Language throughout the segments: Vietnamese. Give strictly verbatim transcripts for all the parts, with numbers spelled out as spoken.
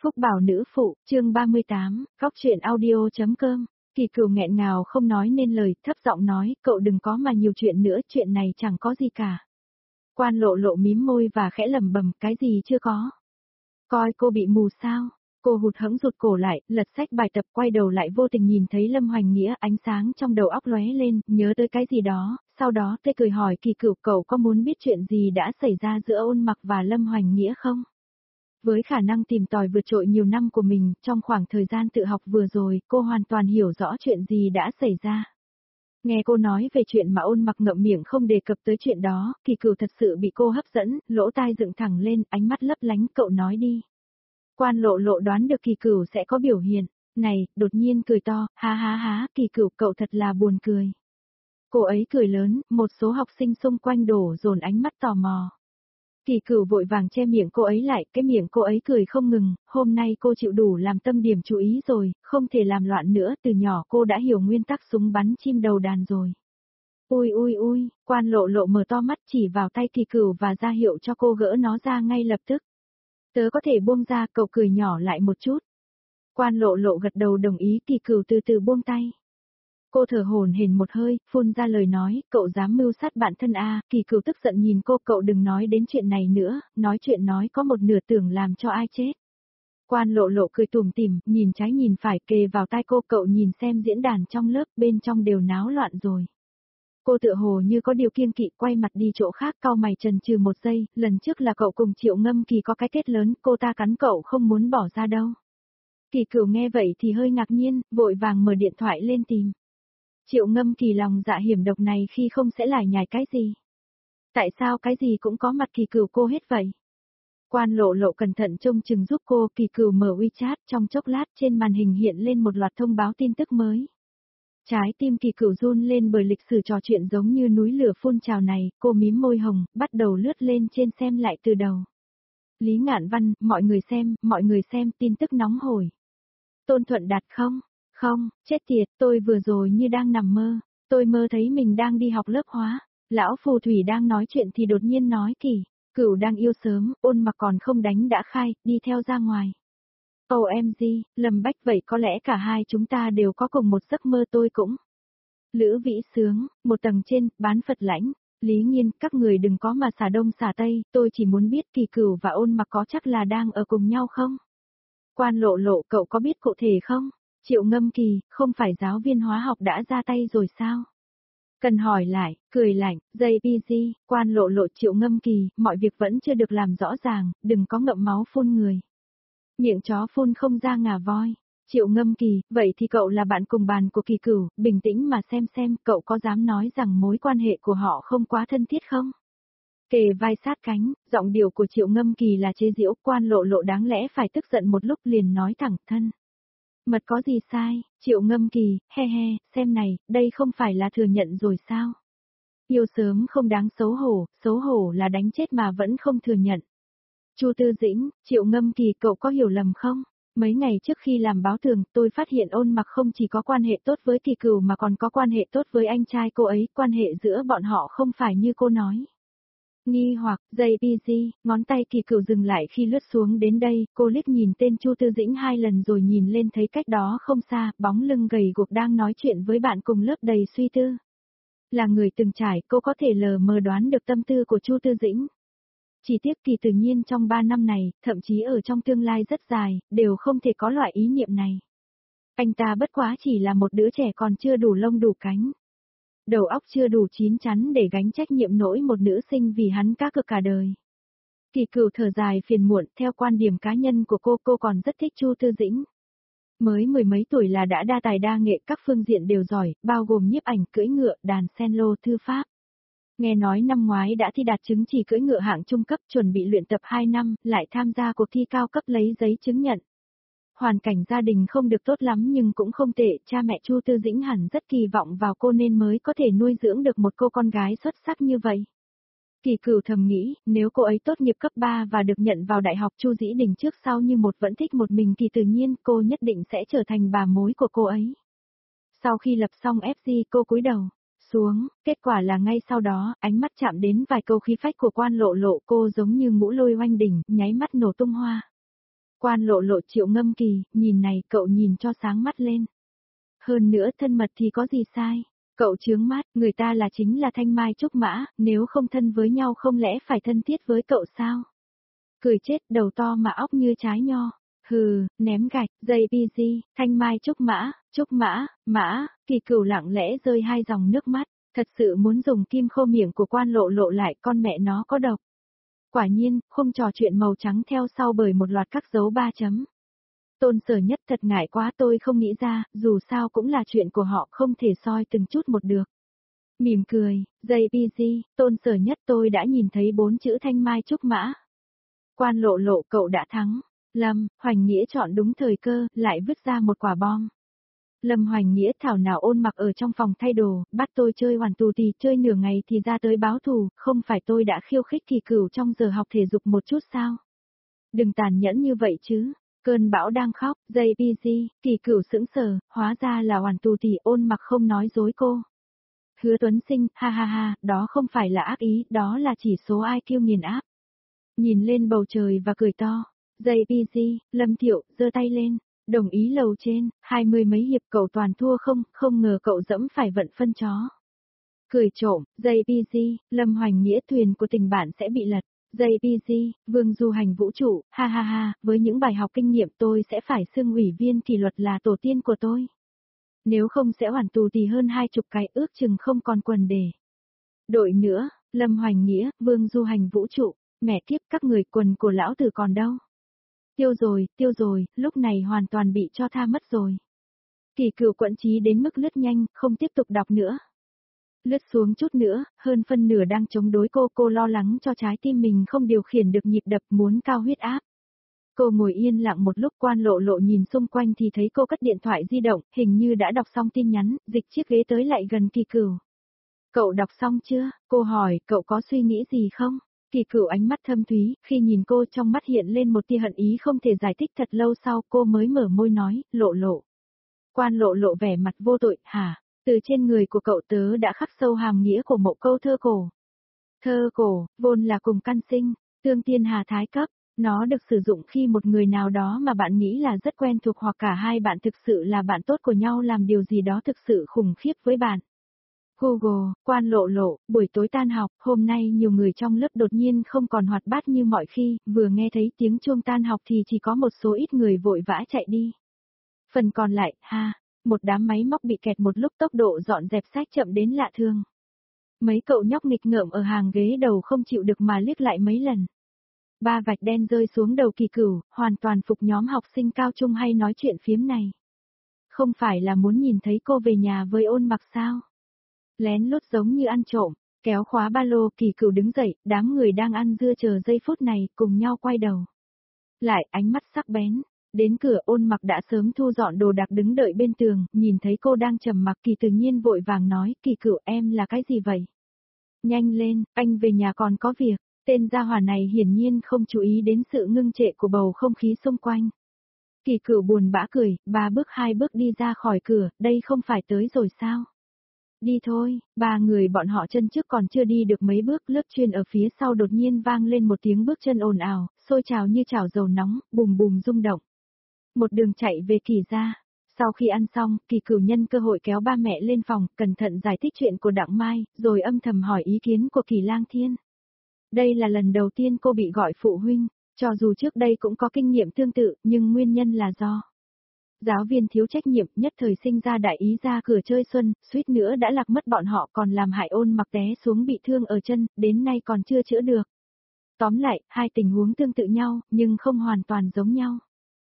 Phúc Bảo nữ phụ, chương ba mươi tám, góc truyện audio.com. Kỳ Cửu nghẹn ngào không nói nên lời, thấp giọng nói, cậu đừng có mà nhiều chuyện nữa, chuyện này chẳng có gì cả. Quan Lộ Lộ mím môi và khẽ lẩm bẩm, cái gì chưa có. Coi cô bị mù sao? Cô hụt hẫng rụt cổ lại, lật sách bài tập, quay đầu lại vô tình nhìn thấy Lâm Hoành Nghĩa, ánh sáng trong đầu óc lóe lên, nhớ tới cái gì đó, sau đó tê cười hỏi Kỳ Cửu, cậu có muốn biết chuyện gì đã xảy ra giữa Ôn Mặc và Lâm Hoành Nghĩa không? Với khả năng tìm tòi vượt trội nhiều năm của mình, trong khoảng thời gian tự học vừa rồi, cô hoàn toàn hiểu rõ chuyện gì đã xảy ra. Nghe cô nói về chuyện mà Ôn Mặc ngậm miệng không đề cập tới chuyện đó, Kỳ Cửu thật sự bị cô hấp dẫn, lỗ tai dựng thẳng lên, ánh mắt lấp lánh, cậu nói đi. Quan Lộ Lộ đoán được Kỳ Cửu sẽ có biểu hiện, này, đột nhiên cười to, ha ha ha, Kỳ Cửu cậu thật là buồn cười. Cô ấy cười lớn, một số học sinh xung quanh đổ dồn ánh mắt tò mò. Kỳ Cửu vội vàng che miệng cô ấy lại, cái miệng cô ấy cười không ngừng, hôm nay cô chịu đủ làm tâm điểm chú ý rồi, không thể làm loạn nữa, từ nhỏ cô đã hiểu nguyên tắc súng bắn chim đầu đàn rồi. Ui ui ui, Quan Lộ Lộ mở to mắt chỉ vào tay Kỳ Cửu và ra hiệu cho cô gỡ nó ra ngay lập tức. Tớ có thể buông ra, cậu cười nhỏ lại một chút. Quan Lộ Lộ gật đầu đồng ý, Kỳ Cửu từ từ buông tay. Cô thở hổn hển một hơi, phun ra lời nói, cậu dám mưu sát bạn thân à, Kỳ Cửu tức giận nhìn cô, cậu đừng nói đến chuyện này nữa, nói chuyện nói có một nửa tưởng làm cho ai chết. Quan Lộ Lộ cười tủm tỉm, nhìn trái nhìn phải kề vào tai cô, cậu nhìn xem diễn đàn trong lớp, bên trong đều náo loạn rồi. Cô tựa hồ như có điều kiêng kỵ, quay mặt đi chỗ khác, cau mày chần chừ một giây, lần trước là cậu cùng Triệu Ngâm Kỳ có cái kết lớn, cô ta cắn cậu không muốn bỏ ra đâu. Kỳ Cửu nghe vậy thì hơi ngạc nhiên, vội vàng mở điện thoại lên tìm. Triệu Ngâm Kỳ lòng dạ hiểm độc này khi không sẽ lải nhải cái gì. Tại sao cái gì cũng có mặt Kỳ Cửu cô hết vậy? Quan Lộ Lộ cẩn thận trông chừng giúp cô, Kỳ Cửu mở WeChat, trong chốc lát trên màn hình hiện lên một loạt thông báo tin tức mới. Trái tim Kỳ Cửu run lên bởi lịch sử trò chuyện giống như núi lửa phun trào này, cô mím môi hồng, bắt đầu lướt lên trên xem lại từ đầu. Lý Ngạn Văn, mọi người xem, mọi người xem, tin tức nóng hổi. Tôn Thuận Đạt không? Không, chết tiệt, tôi vừa rồi như đang nằm mơ, tôi mơ thấy mình đang đi học lớp hóa, lão phù thủy đang nói chuyện thì đột nhiên nói Kỳ Cửu đang yêu sớm, Ôn Mặc còn không đánh đã khai, đi theo ra ngoài. ô em giê, Lâm Bách vậy có lẽ cả hai chúng ta đều có cùng một giấc mơ tôi cũng. Lữ Vĩ Sướng, một tầng trên, bán Phật Lãnh, Lý Nghiên, các người đừng có mà xả đông xả tây, tôi chỉ muốn biết Kỳ Cửu và Ôn Mặc có chắc là đang ở cùng nhau không? Quan Lộ Lộ, cậu có biết cụ thể không? Triệu Ngâm Kỳ, không phải giáo viên hóa học đã ra tay rồi sao? Cần hỏi lại, cười lạnh, dây pê giê, Quan Lộ Lộ, Triệu Ngâm Kỳ, mọi việc vẫn chưa được làm rõ ràng, đừng có ngậm máu phun người. Miệng chó phun không ra ngà voi. Triệu Ngâm Kỳ, vậy thì cậu là bạn cùng bàn của Kỳ Cửu, bình tĩnh mà xem xem, cậu có dám nói rằng mối quan hệ của họ không quá thân thiết không? Kề vai sát cánh, giọng điệu của Triệu Ngâm Kỳ là chế giễu, Quan Lộ Lộ đáng lẽ phải tức giận một lúc liền nói thẳng thân. Mật có gì sai, Triệu Ngâm Kỳ, he he, xem này, đây không phải là thừa nhận rồi sao? Yêu sớm không đáng xấu hổ, xấu hổ là đánh chết mà vẫn không thừa nhận. Chu Tư Dĩnh, Triệu Ngâm Kỳ, cậu có hiểu lầm không? Mấy ngày trước khi làm báo tường, tôi phát hiện Ôn Mặc không chỉ có quan hệ tốt với Kỳ Cửu mà còn có quan hệ tốt với anh trai cô ấy, quan hệ giữa bọn họ không phải như cô nói. Nghi hoặc, dây pê giê, ngón tay Kỳ Cửu dừng lại khi lướt xuống đến đây, cô liếc nhìn tên Chu Tư Dĩnh hai lần rồi nhìn lên thấy cách đó không xa, bóng lưng gầy guộc đang nói chuyện với bạn cùng lớp đầy suy tư. Là người từng trải, cô có thể lờ mờ đoán được tâm tư của Chu Tư Dĩnh. Chỉ tiếc Kỳ tự nhiên trong ba năm này, thậm chí ở trong tương lai rất dài, đều không thể có loại ý niệm này. Anh ta bất quá chỉ là một đứa trẻ còn chưa đủ lông đủ cánh. Đầu óc chưa đủ chín chắn để gánh trách nhiệm nổi một nữ sinh vì hắn cá cược cả đời. Kỳ Cửu thở dài phiền muộn, theo quan điểm cá nhân của cô, cô còn rất thích Chu Tư Dĩnh. Mới mười mấy tuổi là đã đa tài đa nghệ, các phương diện đều giỏi, bao gồm nhiếp ảnh, cưỡi ngựa, đàn cello, thư pháp. Nghe nói năm ngoái đã thi đạt chứng chỉ cưỡi ngựa hạng trung cấp, chuẩn bị luyện tập hai năm, lại tham gia cuộc thi cao cấp lấy giấy chứng nhận. Hoàn cảnh gia đình không được tốt lắm nhưng cũng không tệ, cha mẹ Chu Tư Dĩnh hẳn rất kỳ vọng vào cô nên mới có thể nuôi dưỡng được một cô con gái xuất sắc như vậy. Kỳ Cửu thầm nghĩ, nếu cô ấy tốt nghiệp cấp ba và được nhận vào đại học Chu Dĩ Đình trước sau như một vẫn thích một mình thì tự nhiên cô nhất định sẽ trở thành bà mối của cô ấy. Sau khi lập xong ép giê cô cúi đầu xuống, kết quả là ngay sau đó, ánh mắt chạm đến vài câu khí phách của Quan Lộ Lộ, cô giống như ngũ lôi oanh đỉnh, nháy mắt nổ tung hoa. Quan Lộ Lộ Triệu Ngâm Kỳ, nhìn này, cậu nhìn cho sáng mắt lên. Hơn nữa thân mật thì có gì sai? Cậu chướng mắt, người ta là chính là Thanh Mai Trúc Mã, nếu không thân với nhau không lẽ phải thân thiết với cậu sao? Cười chết, đầu to mà óc như trái nho. Hừ, ném gạch, dây pi gi, Thanh Mai Trúc Mã, Trúc Mã, Mã, Kỳ Cửu lặng lẽ rơi hai dòng nước mắt, thật sự muốn dùng kim khô miệng của Quan Lộ Lộ lại, con mẹ nó có độc. Quả nhiên, không trò chuyện màu trắng theo sau bởi một loạt các dấu ba chấm. Tôn Sở Nhất thật ngại quá, tôi không nghĩ ra, dù sao cũng là chuyện của họ, không thể soi từng chút một được. Mỉm cười, dây pi gi, Tôn Sở Nhất, tôi đã nhìn thấy bốn chữ Thanh Mai Trúc Mã. Quan Lộ Lộ, cậu đã thắng. Lâm Hoành Nghĩa chọn đúng thời cơ, lại vứt ra một quả bom. Lâm Hoành Nghĩa thảo nào ôn mặc ở trong phòng thay đồ, bắt tôi chơi hoàn tù thì chơi nửa ngày thì ra tới báo thù, không phải tôi đã khiêu khích Kỳ Cửu trong giờ học thể dục một chút sao? Đừng tàn nhẫn như vậy chứ. Cơn bão đang khóc, dây pi gi, Kỳ Cửu sững sờ, hóa ra là hoàn tù thì ôn mặc không nói dối cô. Hứa Tuấn Sinh, ha ha ha, đó không phải là ác ý, đó là chỉ số i kiu nghiền áp. Nhìn lên bầu trời và cười to. Dây pi gi, Lâm Thiệu, giơ tay lên, đồng ý lầu trên, hai mươi mấy hiệp cậu toàn thua không, không ngờ cậu dẫm phải vận phân chó. Cười trộm, dây pi gi, Lâm Hoành Nghĩa, thuyền của tình bạn sẽ bị lật. Dây pi gi, Vương du hành vũ trụ, ha ha ha, với những bài học kinh nghiệm tôi sẽ phải xưng ủy viên kỷ luật là tổ tiên của tôi. Nếu không sẽ hoàn tù thì hơn hai chục cái, ước chừng không còn quần để. Đội nữa, Lâm Hoành Nghĩa, Vương du hành vũ trụ, mẹ kiếp các người, quần của lão tử còn đâu. Tiêu rồi, tiêu rồi, lúc này hoàn toàn bị cho tha mất rồi. Kỳ Cửu quẫn trí đến mức lướt nhanh, không tiếp tục đọc nữa. Lướt xuống chút nữa, hơn phân nửa đang chống đối cô, cô lo lắng cho trái tim mình không điều khiển được nhịp đập, muốn cao huyết áp. Cô ngồi yên lặng một lúc, Quan Lộ Lộ nhìn xung quanh thì thấy cô cất điện thoại di động, hình như đã đọc xong tin nhắn, dịch chiếc ghế tới lại gần Kỳ Cửu. Cậu đọc xong chưa? Cô hỏi, cậu có suy nghĩ gì không? Kỳ Cửu ánh mắt thâm thúy, khi nhìn cô trong mắt hiện lên một tia hận ý không thể giải thích, thật lâu sau cô mới mở môi nói, Lộ Lộ. Quan Lộ Lộ vẻ mặt vô tội, hả? Từ trên người của cậu tớ đã khắc sâu hàm nghĩa của một câu thơ cổ. Thơ cổ, vốn là cùng căn sinh, tương tiên hà thái cấp, nó được sử dụng khi một người nào đó mà bạn nghĩ là rất quen thuộc hoặc cả hai bạn thực sự là bạn tốt của nhau làm điều gì đó thực sự khủng khiếp với bạn. Google, Quan Lộ Lộ, buổi tối tan học, hôm nay nhiều người trong lớp đột nhiên không còn hoạt bát như mọi khi, vừa nghe thấy tiếng chuông tan học thì chỉ có một số ít người vội vã chạy đi. Phần còn lại, ha, một đám máy móc bị kẹt một lúc, tốc độ dọn dẹp sách chậm đến lạ thường. Mấy cậu nhóc nghịch ngợm ở hàng ghế đầu không chịu được mà liếc lại mấy lần. Ba vạch đen rơi xuống đầu Kỳ Cửu, hoàn toàn phục nhóm học sinh cao trung hay nói chuyện phiếm này. Không phải là muốn nhìn thấy cô về nhà với ôn mặc sao? Lén lút giống như ăn trộm, kéo khóa ba lô, Kỳ Cửu đứng dậy, đám người đang ăn dưa chờ giây phút này, cùng nhau quay đầu. Lại ánh mắt sắc bén, đến cửa, ôn mặc đã sớm thu dọn đồ đạc đứng đợi bên tường, nhìn thấy cô đang trầm mặc Kỳ tự nhiên vội vàng nói, Kỳ Cửu, em là cái gì vậy? Nhanh lên, anh về nhà còn có việc. Tên gia hỏa này hiển nhiên không chú ý đến sự ngưng trệ của bầu không khí xung quanh. Kỳ Cửu buồn bã cười, ba bước hai bước đi ra khỏi cửa, đây không phải tới rồi sao? Đi thôi, ba người bọn họ chân trước còn chưa đi được mấy bước, lớp chuyên ở phía sau đột nhiên vang lên một tiếng bước chân ồn ào, sôi trào như chảo dầu nóng, bùm bùm rung động. Một đường chạy về Kỳ gia. Sau khi ăn xong, Kỳ Cửu nhân cơ hội kéo ba mẹ lên phòng, cẩn thận giải thích chuyện của Đặng Mai, rồi âm thầm hỏi ý kiến của Kỳ Lang Thiên. Đây là lần đầu tiên cô bị gọi phụ huynh, cho dù trước đây cũng có kinh nghiệm tương tự, nhưng nguyên nhân là do giáo viên thiếu trách nhiệm, nhất thời sinh ra đại ý ra cửa chơi xuân, suýt nữa đã lạc mất bọn họ, còn làm hại ôn mặc té xuống bị thương ở chân, đến nay còn chưa chữa được. Tóm lại, hai tình huống tương tự nhau, nhưng không hoàn toàn giống nhau.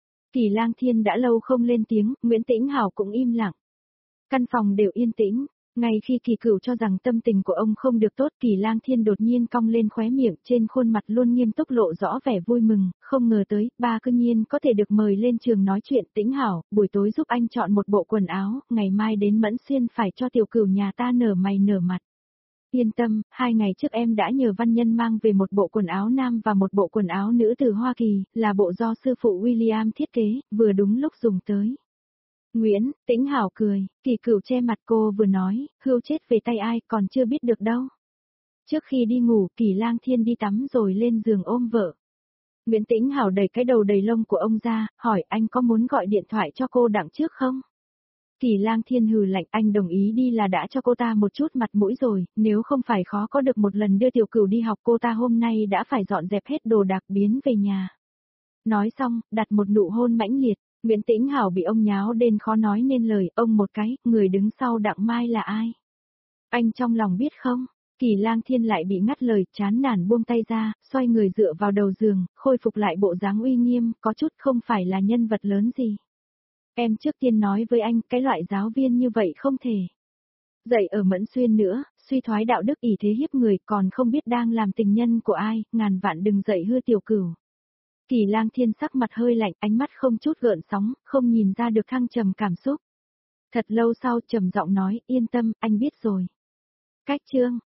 Kỳ Lang Thiên đã lâu không lên tiếng, Nguyễn Tĩnh Hảo cũng im lặng. Căn phòng đều yên tĩnh. Ngay khi Kỳ Cửu cho rằng tâm tình của ông không được tốt, Kỳ Lang Thiên đột nhiên cong lên khóe miệng, trên khuôn mặt luôn nghiêm túc lộ rõ vẻ vui mừng, không ngờ tới, ba cư nhiên có thể được mời lên trường nói chuyện. Tĩnh Hảo, buổi tối giúp anh chọn một bộ quần áo, ngày mai đến Mẫn Xuyên phải cho tiểu Cửu nhà ta nở mày nở mặt. Yên tâm, hai ngày trước em đã nhờ văn nhân mang về một bộ quần áo nam và một bộ quần áo nữ từ Hoa Kỳ, là bộ do sư phụ William thiết kế, vừa đúng lúc dùng tới. Nguyễn, Tĩnh Hảo cười, Kỳ Cửu che mặt cô vừa nói, hươu chết về tay ai còn chưa biết được đâu. Trước khi đi ngủ, Kỳ Lang Thiên đi tắm rồi lên giường ôm vợ. Nguyễn Tĩnh Hảo đẩy cái đầu đầy lông của ông ra, hỏi anh có muốn gọi điện thoại cho cô Đặng trước không? Kỳ Lang Thiên hừ lạnh, anh đồng ý đi là đã cho cô ta một chút mặt mũi rồi, nếu không phải khó có được một lần đưa Tiểu Cửu đi học cô ta hôm nay đã phải dọn dẹp hết đồ đạc biến về nhà. Nói xong, đặt một nụ hôn mãnh liệt, Nguyễn Tĩnh Hảo bị ông nháo đến khó nói nên lời, ông một cái, người đứng sau Đặng Mai là ai? Anh trong lòng biết không? Kỳ Lang Thiên lại bị ngắt lời, chán nản buông tay ra, xoay người dựa vào đầu giường, khôi phục lại bộ dáng uy nghiêm, có chút không phải là nhân vật lớn gì. Em trước tiên nói với anh, cái loại giáo viên như vậy không thể. Dạy ở Mẫn Xuyên nữa, suy thoái đạo đức ỷ thế hiếp người, còn không biết đang làm tình nhân của ai, ngàn vạn đừng dạy hư Tiểu Cửu. Kỳ Lang Thiên sắc mặt hơi lạnh, ánh mắt không chút gợn sóng, không nhìn ra được thăng trầm cảm xúc. Thật lâu sau trầm giọng nói, yên tâm, anh biết rồi. Cách chương